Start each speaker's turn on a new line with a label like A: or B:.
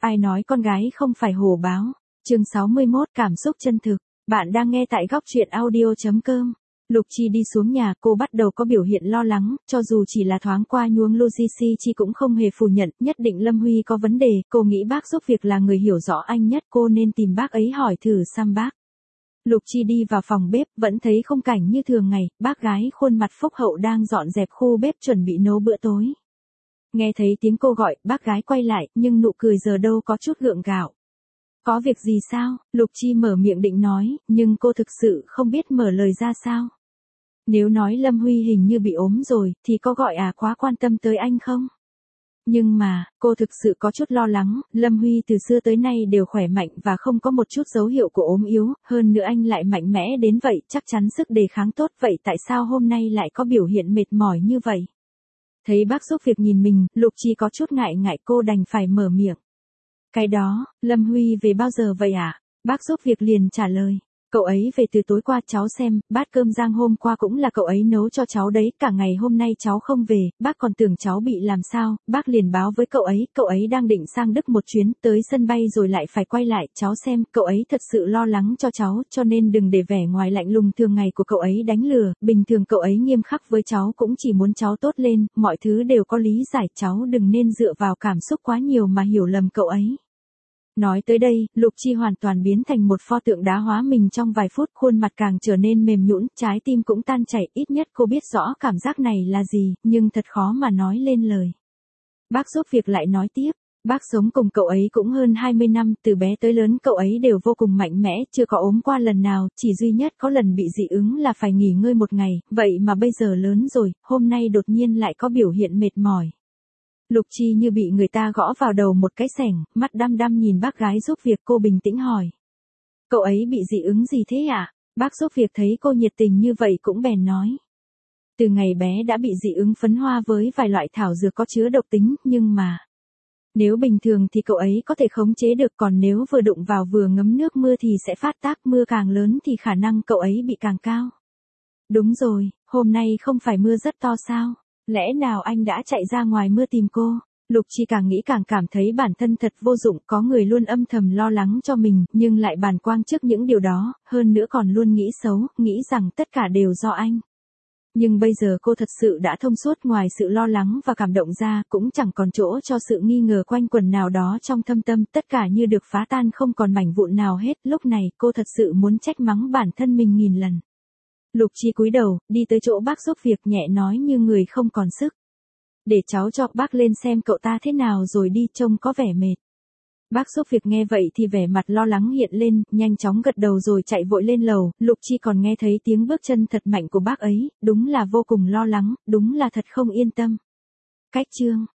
A: Ai nói con gái không phải hổ báo. Chương 61 cảm xúc chân thực. Bạn đang nghe tại góc truyện audio.com. Lục Chi đi xuống nhà, cô bắt đầu có biểu hiện lo lắng, cho dù chỉ là thoáng qua nhuốm Lucy Chi cũng không hề phủ nhận, nhất định Lâm Huy có vấn đề, cô nghĩ bác giúp việc là người hiểu rõ anh nhất, cô nên tìm bác ấy hỏi thử xăm bác. Lục Chi đi vào phòng bếp, vẫn thấy khung cảnh như thường ngày, bác gái khuôn mặt phúc hậu đang dọn dẹp khu bếp chuẩn bị nấu bữa tối. Nghe thấy tiếng cô gọi, bác gái quay lại, nhưng nụ cười giờ đâu có chút gượng gạo. Có việc gì sao? Lục Chi mở miệng định nói, nhưng cô thực sự không biết mở lời ra sao. Nếu nói Lâm Huy hình như bị ốm rồi, thì có gọi quá quan tâm tới anh không? Nhưng mà, cô thực sự có chút lo lắng, Lâm Huy từ xưa tới nay đều khỏe mạnh và không có một chút dấu hiệu của ốm yếu, hơn nữa anh lại mạnh mẽ đến vậy, chắc chắn sức đề kháng tốt, vậy tại sao hôm nay lại có biểu hiện mệt mỏi như vậy? Thấy bác giúp việc nhìn mình, Lục Chi có chút ngại ngại, cô đành phải mở miệng. Cái đó, Lâm Huy về bao giờ vậy ạ? Bác giúp việc liền trả lời. Cậu ấy về từ tối qua, cháu xem, bát cơm rang hôm qua cũng là cậu ấy nấu cho cháu đấy, cả ngày hôm nay cháu không về, bác còn tưởng cháu bị làm sao, bác liền báo với cậu ấy đang định sang Đức một chuyến, tới sân bay rồi lại phải quay lại, cháu xem, cậu ấy thật sự lo lắng cho cháu, cho nên đừng để vẻ ngoài lạnh lùng thường ngày của cậu ấy đánh lừa, bình thường cậu ấy nghiêm khắc với cháu cũng chỉ muốn cháu tốt lên, mọi thứ đều có lý giải, cháu đừng nên dựa vào cảm xúc quá nhiều mà hiểu lầm cậu ấy. Nói tới đây, Lục Chi hoàn toàn biến thành một pho tượng đá hóa mình trong vài phút, khuôn mặt càng trở nên mềm nhũn, trái tim cũng tan chảy, ít nhất cô biết rõ cảm giác này là gì, nhưng thật khó mà nói lên lời. Bác giúp việc lại nói tiếp, bác sống cùng cậu ấy cũng hơn 20 năm, từ bé tới lớn cậu ấy đều vô cùng mạnh mẽ, chưa có ốm qua lần nào, chỉ duy nhất có lần bị dị ứng là phải nghỉ ngơi một ngày, vậy mà bây giờ lớn rồi, hôm nay đột nhiên lại có biểu hiện mệt mỏi. Lục Chi như bị người ta gõ vào đầu một cái xẻng, mắt đăm đăm nhìn bác gái giúp việc, cô bình tĩnh hỏi. Cậu ấy bị dị ứng gì thế ạ? Bác giúp việc thấy cô nhiệt tình như vậy cũng bèn nói. Từ ngày bé đã bị dị ứng phấn hoa với vài loại thảo dược có chứa độc tính, nhưng mà nếu bình thường thì cậu ấy có thể khống chế được, còn nếu vừa đụng vào vừa ngấm nước mưa thì sẽ phát tác, mưa càng lớn thì khả năng cậu ấy bị càng cao. Đúng rồi, hôm nay không phải mưa rất to sao? Lẽ nào anh đã chạy ra ngoài mưa tìm cô? Lục Chi càng nghĩ càng cảm thấy bản thân thật vô dụng, có người luôn âm thầm lo lắng cho mình, nhưng lại bàng quang trước những điều đó, hơn nữa còn luôn nghĩ xấu, nghĩ rằng tất cả đều do anh. Nhưng bây giờ cô thật sự đã thông suốt, ngoài sự lo lắng và cảm động ra, cũng chẳng còn chỗ cho sự nghi ngờ quanh quẩn nào đó trong thâm tâm, tất cả như được phá tan không còn mảnh vụn nào hết, lúc này cô thật sự muốn trách mắng bản thân mình nghìn lần. Lục Chi cúi đầu, đi tới chỗ bác giúp việc, nhẹ nói như người không còn sức. Để cháu cho bác lên xem cậu ta thế nào rồi đi, trông có vẻ mệt. Bác giúp việc nghe vậy thì vẻ mặt lo lắng hiện lên, nhanh chóng gật đầu rồi chạy vội lên lầu, Lục Chi còn nghe thấy tiếng bước chân thật mạnh của bác ấy, đúng là vô cùng lo lắng, đúng là thật không yên tâm. Cách chương